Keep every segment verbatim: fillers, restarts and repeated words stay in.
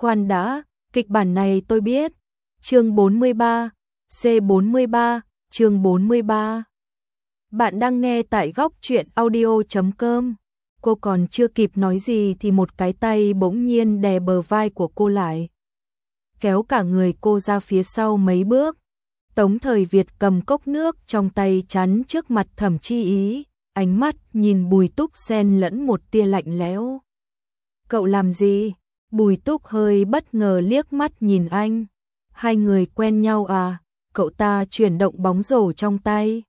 Khoan đã, kịch bản này tôi biết. Chương bốn mươi ba, C bốn mươi ba, chương bốn mươi ba. Bạn đang nghe tại góc truyện audio chấm com. Cô còn chưa kịp nói gì thì một cái tay bỗng nhiên đè bờ vai của cô lại, kéo cả người cô ra phía sau mấy bước. Tống Thời Việt cầm cốc nước trong tay chắn trước mặt Thẩm Chi Ý, ánh mắt nhìn Bùi Túc xen lẫn một tia lạnh lẽo. Cậu làm gì? Bùi Túc hơi bất ngờ liếc mắt nhìn anh. Hai người quen nhau à? Cậu ta chuyển động bóng rổ trong tay.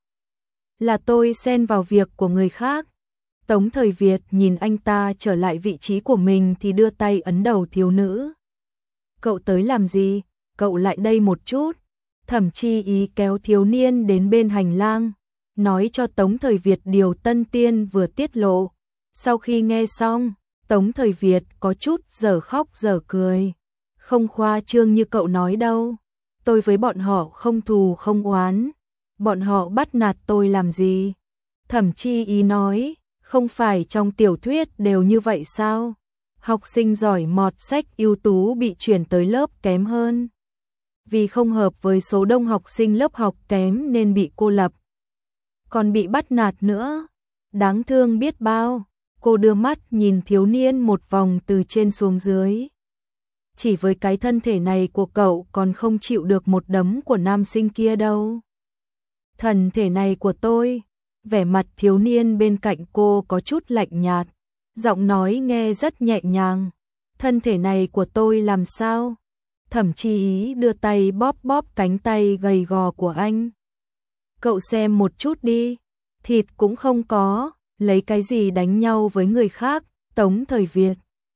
Là tôi xen vào việc của người khác. Tống Thời Việt nhìn anh ta trở lại vị trí của mình thì đưa tay ấn đầu thiếu nữ. Cậu tới làm gì? Cậu lại đây một chút. Thẩm Chi Ý kéo thiếu niên đến bên hành lang, nói cho Tống Thời Việt điều Tân Tiên vừa tiết lộ. Sau khi nghe xong, Tống Thời Việt có chút giờ khóc giờ cười. Không khoa trương như cậu nói đâu. Tôi với bọn họ không thù không oán. Bọn họ bắt nạt tôi làm gì? Thẩm Chi Ý nói, không phải trong tiểu thuyết đều như vậy sao? Học sinh giỏi mọt sách ưu tú bị chuyển tới lớp kém hơn. Vì không hợp với số đông học sinh lớp học kém nên bị cô lập. Còn bị bắt nạt nữa. Đáng thương biết bao. Cô đưa mắt nhìn thiếu niên một vòng từ trên xuống dưới. Chỉ với cái thân thể này của cậu còn không chịu được một đấm của nam sinh kia đâu. Thân thể này của tôi. Vẻ mặt thiếu niên bên cạnh cô có chút lạnh nhạt. Giọng nói nghe rất nhẹ nhàng. Thân thể này của tôi làm sao? Thẩm Chi Ý đưa tay bóp bóp cánh tay gầy gò của anh. Cậu xem một chút đi. Thịt cũng không có. Lấy cái gì đánh nhau với người khác? Tống Thời Việt.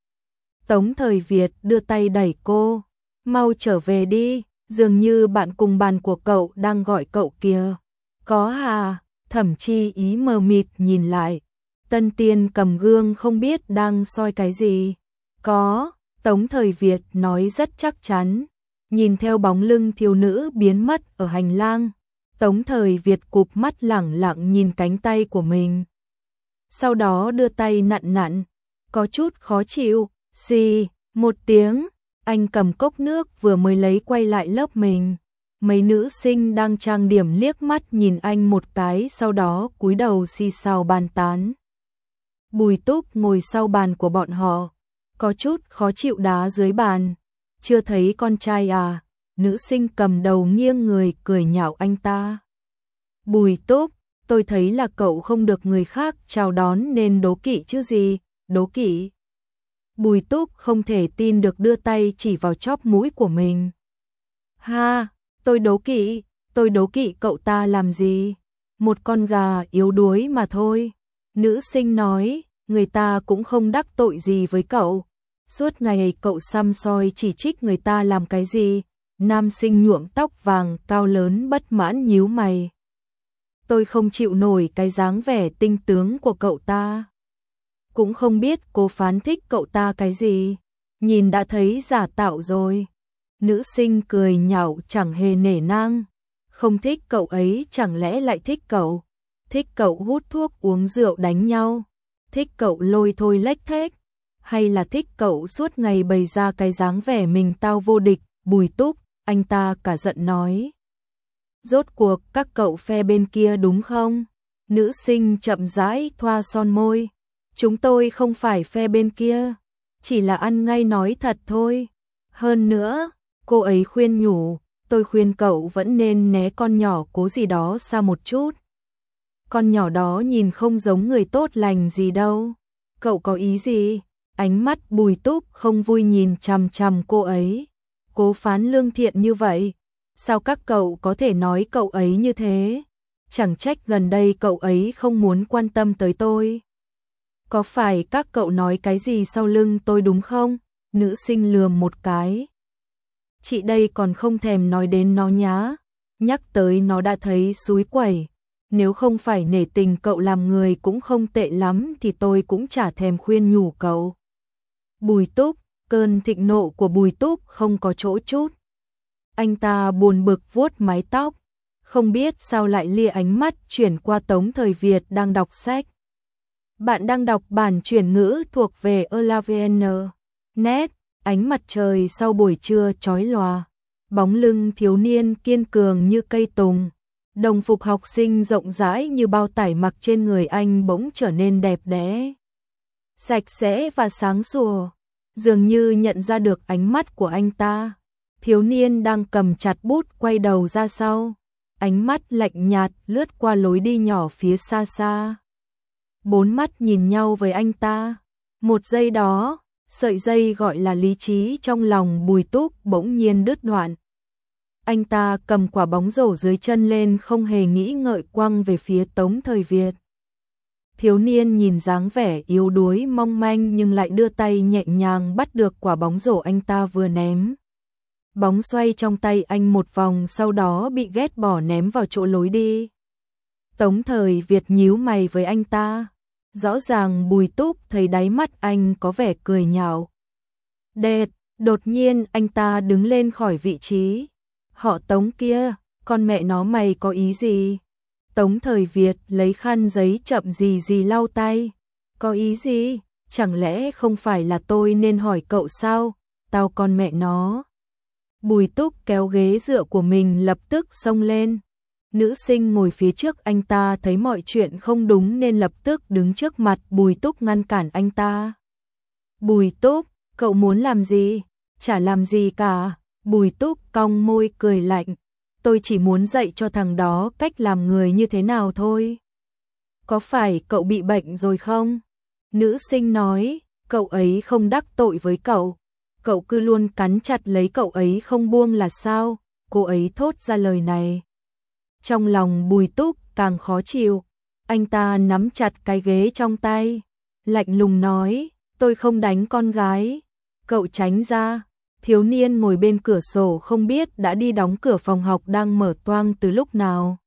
Tống Thời Việt đưa tay đẩy cô. Mau trở về đi. Dường như bạn cùng bàn của cậu đang gọi cậu kìa. Có à? Thẩm Chi Ý mờ mịt nhìn lại. Tân Tiên cầm gương không biết đang soi cái gì. Có. Tống Thời Việt nói rất chắc chắn. Nhìn theo bóng lưng thiếu nữ biến mất ở hành lang, Tống Thời Việt cụp mắt lẳng lặng nhìn cánh tay của mình. Sau đó đưa tay nặn nặn, có chút khó chịu. Xì, một tiếng, anh cầm cốc nước vừa mới lấy quay lại lớp mình. Mấy nữ sinh đang trang điểm liếc mắt nhìn anh một cái, sau đó cúi đầu xì xào bàn tán. Bùi Túc ngồi sau bàn của bọn họ, có chút khó chịu đá dưới bàn. Chưa thấy con trai à? Nữ sinh cầm đầu nghiêng người cười nhạo anh ta. Bùi Túc, tôi thấy là cậu không được người khác chào đón nên đố kỵ chứ gì. Đố kỵ? Bùi Túc không thể tin được, đưa tay chỉ vào chóp mũi của mình. Ha, tôi đố kỵ, tôi đố kỵ cậu ta làm gì? Một con gà yếu đuối mà thôi. Nữ sinh nói, người ta cũng không đắc tội gì với cậu. Suốt ngày cậu xăm soi chỉ trích người ta làm cái gì? Nam sinh nhuộm tóc vàng cao lớn bất mãn nhíu mày. Tôi không chịu nổi cái dáng vẻ tinh tướng của cậu ta. Cũng không biết cô phán thích cậu ta cái gì. Nhìn đã thấy giả tạo rồi. Nữ sinh cười nhạo chẳng hề nể nang. Không thích cậu ấy chẳng lẽ lại thích cậu? Thích cậu hút thuốc uống rượu đánh nhau? Thích cậu lôi thôi lếch thếch? Hay là thích cậu suốt ngày bày ra cái dáng vẻ mình tao vô địch? Bùi Túc, anh ta cả giận nói. Rốt cuộc các cậu phe bên kia đúng không? Nữ sinh chậm rãi thoa son môi. Chúng tôi không phải phe bên kia, chỉ là ăn ngay nói thật thôi. Hơn nữa, cô ấy khuyên nhủ, tôi khuyên cậu vẫn nên né con nhỏ cố gì đó xa một chút. Con nhỏ đó nhìn không giống người tốt lành gì đâu. Cậu có ý gì? Ánh mắt Bùi Túc không vui nhìn chằm chằm cô ấy. Cố Phán lương thiện như vậy, sao các cậu có thể nói cậu ấy như thế? Chẳng trách gần đây cậu ấy không muốn quan tâm tới tôi. Có phải các cậu nói cái gì sau lưng tôi đúng không? Nữ sinh lườm một cái. Chị đây còn không thèm nói đến nó nhá. Nhắc tới nó đã thấy xúi quẩy. Nếu không phải nể tình cậu làm người cũng không tệ lắm thì tôi cũng chả thèm khuyên nhủ cậu. Bùi Túc, cơn thịnh nộ của Bùi Túc không có chỗ chút. Anh ta buồn bực vuốt mái tóc, không biết sao lại lia ánh mắt chuyển qua Tống Thời Việt đang đọc sách. Bạn đang đọc bản chuyển ngữ thuộc về Elavn. Net, Ánh mặt trời sau buổi trưa chói lòa, bóng lưng thiếu niên kiên cường như cây tùng, đồng phục học sinh rộng rãi như bao tải mặc trên người anh bỗng trở nên đẹp đẽ, sạch sẽ và sáng sủa, dường như nhận ra được ánh mắt của anh ta. Thiếu niên đang cầm chặt bút quay đầu ra sau, ánh mắt lạnh nhạt lướt qua lối đi nhỏ phía xa xa. Bốn mắt nhìn nhau với anh ta. Một giây đó, sợi dây gọi là lý trí trong lòng Bùi Túc bỗng nhiên đứt đoạn. Anh ta cầm quả bóng rổ dưới chân lên không hề nghĩ ngợi quăng về phía Tống Thời Việt. Thiếu niên nhìn dáng vẻ yếu đuối mong manh nhưng lại đưa tay nhẹ nhàng bắt được quả bóng rổ anh ta vừa ném. Bóng xoay trong tay anh một vòng sau đó bị ghét bỏ ném vào chỗ lối đi. Tống Thời Việt nhíu mày với anh ta. Rõ ràng Bùi Túc thấy đáy mắt anh có vẻ cười nhạo. Đệt, đột nhiên anh ta đứng lên khỏi vị trí. Họ Tống kia, con mẹ nó mày có ý gì? Tống Thời Việt lấy khăn giấy chậm gì gì lau tay. Có ý gì? Chẳng lẽ không phải là tôi nên hỏi cậu sao? Tao con mẹ nó. Bùi Túc kéo ghế dựa của mình lập tức xông lên. Nữ sinh ngồi phía trước anh ta thấy mọi chuyện không đúng nên lập tức đứng trước mặt Bùi Túc ngăn cản anh ta. Bùi Túc, cậu muốn làm gì? Chả làm gì cả. Bùi Túc cong môi cười lạnh. Tôi chỉ muốn dạy cho thằng đó cách làm người như thế nào thôi. Có phải cậu bị bệnh rồi không? Nữ sinh nói, cậu ấy không đắc tội với cậu. Cậu cứ luôn cắn chặt lấy cậu ấy không buông là sao? Cô ấy thốt ra lời này. Trong lòng Bùi Túc càng khó chịu, anh ta nắm chặt cái ghế trong tay, lạnh lùng nói, tôi không đánh con gái, cậu tránh ra. Thiếu niên ngồi bên cửa sổ không biết đã đi đóng cửa phòng học đang mở toang từ lúc nào.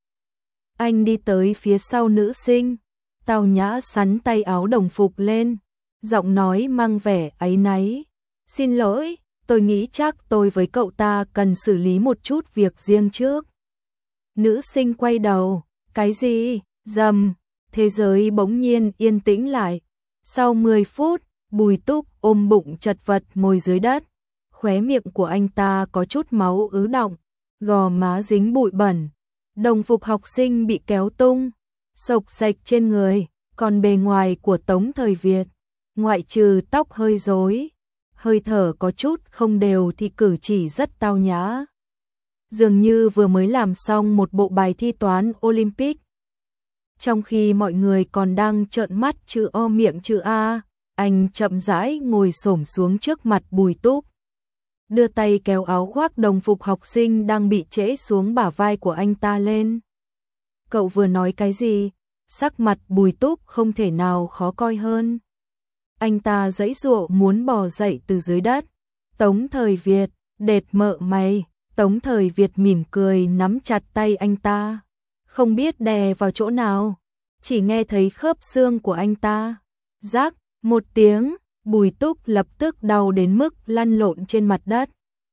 Anh đi tới phía sau nữ sinh, tao nhã sắn tay áo đồng phục lên, giọng nói mang vẻ áy náy. Xin lỗi, tôi nghĩ chắc tôi với cậu ta cần xử lý một chút việc riêng trước. Nữ sinh quay đầu, cái gì? Rầm, thế giới bỗng nhiên yên tĩnh lại. Sau mười phút, Bùi Túc ôm bụng chật vật ngồi dưới đất. Khóe miệng của anh ta có chút máu ứ đọng, gò má dính bụi bẩn. Đồng phục học sinh bị kéo tung, xộc xệch trên người, còn bề ngoài của Tống Thời Việt, ngoại trừ tóc hơi rối, hơi thở có chút không đều thì cử chỉ rất tao nhã. Dường như vừa mới làm xong một bộ bài thi toán Olympic. Trong khi mọi người còn đang trợn mắt chữ O miệng chữ A, anh chậm rãi ngồi xổm xuống trước mặt Bùi Túc. Đưa tay kéo áo khoác đồng phục học sinh đang bị trễ xuống bả vai của anh ta lên. Cậu vừa nói cái gì? Sắc mặt Bùi Túc không thể nào khó coi hơn. Anh ta giãy giụa muốn bò dậy từ dưới đất. Tống Thời Việt, đệt mợ mày. Tống Thời Việt mỉm cười nắm chặt tay anh ta. Không biết đè vào chỗ nào. Chỉ nghe thấy khớp xương của anh ta. Rắc, một tiếng, Bùi Túc lập tức đau đến mức lăn lộn trên mặt đất.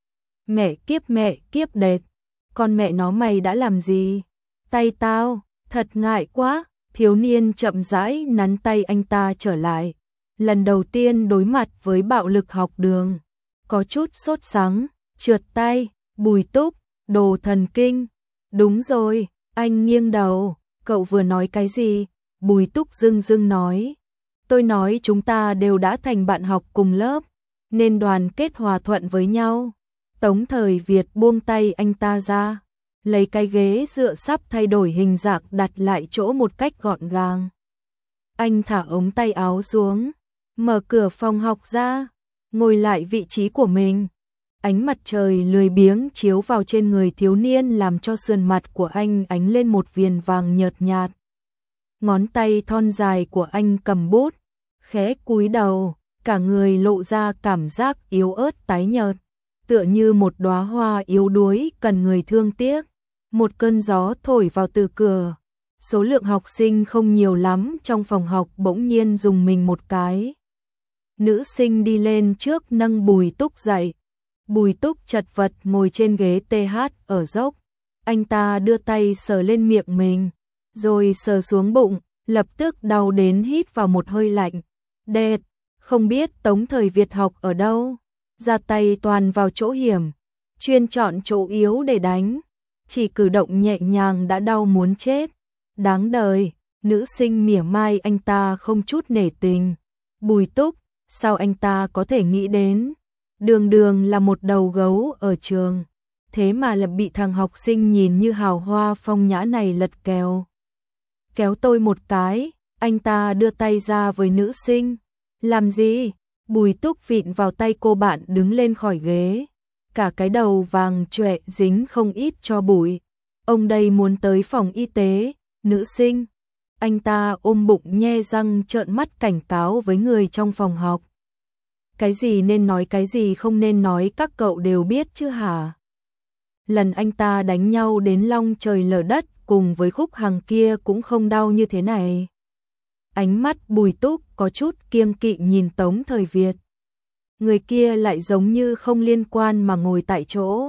Mẹ kiếp mẹ kiếp đệt. Con mẹ nó mày đã làm gì? Tay tao, thật ngại quá. Thiếu niên chậm rãi nắn tay anh ta trở lại. Lần đầu tiên đối mặt với bạo lực học đường. Có chút sốt sắng, trượt tay. Bùi Túc, đồ thần kinh. Đúng rồi, anh nghiêng đầu. Cậu vừa nói cái gì? Bùi Túc dưng dưng nói. Tôi nói chúng ta đều đã thành bạn học cùng lớp, nên đoàn kết hòa thuận với nhau. Tống Thời Việt buông tay anh ta ra, lấy cái ghế dựa sắp thay đổi hình dạng đặt lại chỗ một cách gọn gàng. Anh thả ống tay áo xuống, mở cửa phòng học ra, ngồi lại vị trí của mình. Ánh mặt trời lười biếng chiếu vào trên người thiếu niên làm cho sườn mặt của anh ánh lên một viền vàng nhợt nhạt. Ngón tay thon dài của anh cầm bút, khẽ cúi đầu, cả người lộ ra cảm giác yếu ớt tái nhợt, tựa như một đóa hoa yếu đuối cần người thương tiếc. Một cơn gió thổi vào từ cửa. Số lượng học sinh không nhiều lắm trong phòng học bỗng nhiên rùng mình một cái. Nữ sinh đi lên trước nâng Bùi Túc dậy. Bùi Túc chật vật ngồi trên ghế tê hát ở dốc. Anh ta đưa tay sờ lên miệng mình, rồi sờ xuống bụng, lập tức đau đến hít vào một hơi lạnh. Đệt, không biết Tống Thời Việt học ở đâu. ra tay toàn vào chỗ hiểm, chuyên chọn chỗ yếu để đánh, chỉ cử động nhẹ nhàng đã đau muốn chết. Đáng đời, nữ sinh mỉa mai anh ta không chút nể tình. Bùi Túc, sao anh ta có thể nghĩ đến, đường đường là một đầu gấu ở trường, thế mà là bị thằng học sinh nhìn như hào hoa phong nhã này lật kèo. Kéo tôi một cái, anh ta đưa tay ra với nữ sinh. Làm gì? Bùi Túc vịn vào tay cô bạn đứng lên khỏi ghế. Cả cái đầu vàng chọe dính không ít cho bụi. Ông đây muốn tới phòng y tế. Nữ sinh. Anh ta ôm bụng nhe răng trợn mắt cảnh cáo với người trong phòng học. Cái gì nên nói, cái gì không nên nói các cậu đều biết chứ hả? Lần anh ta đánh nhau đến long trời lở đất cùng với Khúc Hằng kia cũng không đau như thế này. Ánh mắt Bùi Túc có chút kiêng kỵ nhìn Tống Thời Việt. Người kia lại giống như không liên quan mà ngồi tại chỗ.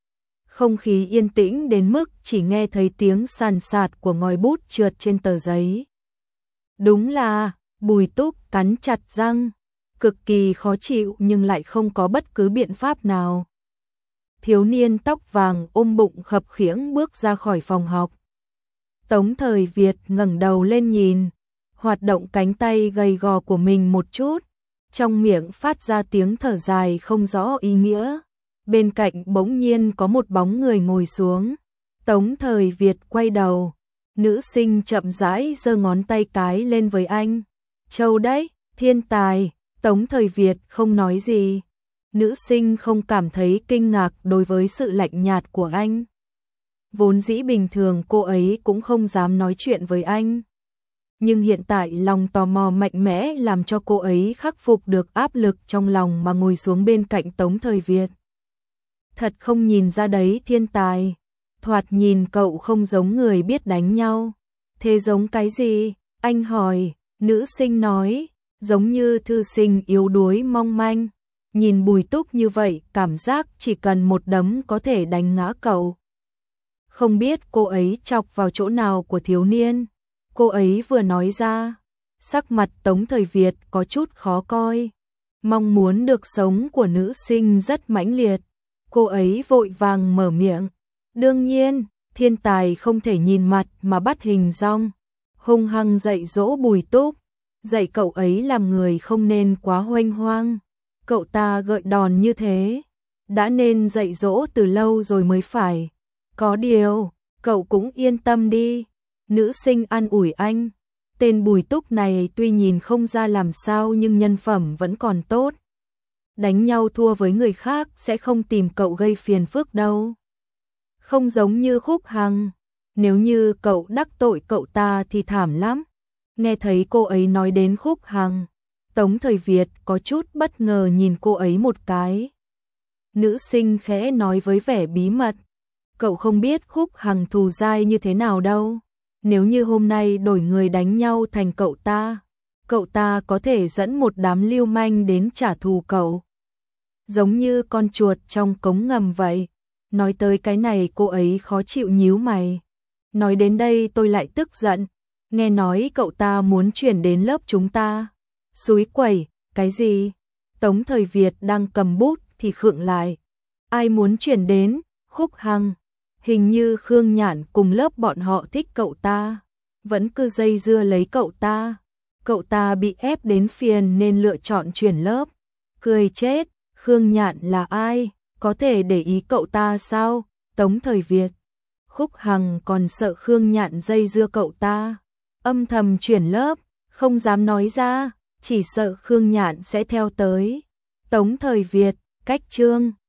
Không khí yên tĩnh đến mức chỉ nghe thấy tiếng sàn sạt của ngòi bút trượt trên tờ giấy. Đúng là, Bùi Túc cắn chặt răng, cực kỳ khó chịu nhưng lại không có bất cứ biện pháp nào. Thiếu niên tóc vàng ôm bụng khập khiễng bước ra khỏi phòng học. Tống Thời Việt ngẩng đầu lên nhìn, hoạt động cánh tay gầy gò của mình một chút, trong miệng phát ra tiếng thở dài không rõ ý nghĩa. Bên cạnh bỗng nhiên có một bóng người ngồi xuống. Tống Thời Việt quay đầu, nữ sinh chậm rãi giơ ngón tay cái lên với anh. Châu đấy, thiên tài. Tống Thời Việt không nói gì. Nữ sinh không cảm thấy kinh ngạc đối với sự lạnh nhạt của anh. Vốn dĩ bình thường cô ấy cũng không dám nói chuyện với anh. Nhưng hiện tại lòng tò mò mạnh mẽ làm cho cô ấy khắc phục được áp lực trong lòng mà ngồi xuống bên cạnh Tống Thời Việt. Thật không nhìn ra đấy thiên tài. Thoạt nhìn cậu không giống người biết đánh nhau. Thế giống cái gì? Anh hỏi. Nữ sinh nói. Giống như thư sinh yếu đuối mong manh. Nhìn Bùi Túc như vậy, cảm giác chỉ cần một đấm có thể đánh ngã cậu. Không biết cô ấy chọc vào chỗ nào của thiếu niên. Cô ấy vừa nói ra, sắc mặt Tống Thời Việt có chút khó coi. Mong muốn được sống của nữ sinh rất mãnh liệt. Cô ấy vội vàng mở miệng. Đương nhiên, thiên tài không thể nhìn mặt mà bắt hình dong. Hung hăng dạy dỗ Bùi Túc. Dạy cậu ấy làm người không nên quá hoanh hoang. Cậu ta gợi đòn như thế, đã nên dạy dỗ từ lâu rồi mới phải. Có điều, cậu cũng yên tâm đi. Nữ sinh an ủi anh. Tên Bùi Túc này tuy nhìn không ra làm sao nhưng nhân phẩm vẫn còn tốt. Đánh nhau thua với người khác sẽ không tìm cậu gây phiền phức đâu. Không giống như Khúc Hằng. Nếu như cậu đắc tội cậu ta thì thảm lắm. Nghe thấy cô ấy nói đến Khúc Hằng, Tống Thời Việt có chút bất ngờ nhìn cô ấy một cái. Nữ sinh khẽ nói với vẻ bí mật. Cậu không biết Khúc Hằng thù dai như thế nào đâu. Nếu như hôm nay đổi người đánh nhau thành cậu ta, cậu ta có thể dẫn một đám lưu manh đến trả thù cậu. Giống như con chuột trong cống ngầm vậy. Nói tới cái này cô ấy khó chịu nhíu mày. Nói đến đây tôi lại tức giận. Nghe nói cậu ta muốn chuyển đến lớp chúng ta. Xúi quẩy, cái gì? Tống Thời Việt đang cầm bút thì khựng lại. Ai muốn chuyển đến? Khúc Hằng. Hình như Khương Nhạn cùng lớp bọn họ thích cậu ta. Vẫn cứ dây dưa lấy cậu ta. Cậu ta bị ép đến phiền nên lựa chọn chuyển lớp. Cười chết, Khương Nhạn là ai? Có thể để ý cậu ta sao? Tống Thời Việt. Khúc Hằng còn sợ Khương Nhạn dây dưa cậu ta. Âm thầm chuyển lớp, không dám nói ra, chỉ sợ Khương Nhạn sẽ theo tới. Tống Thời Việt, cách chương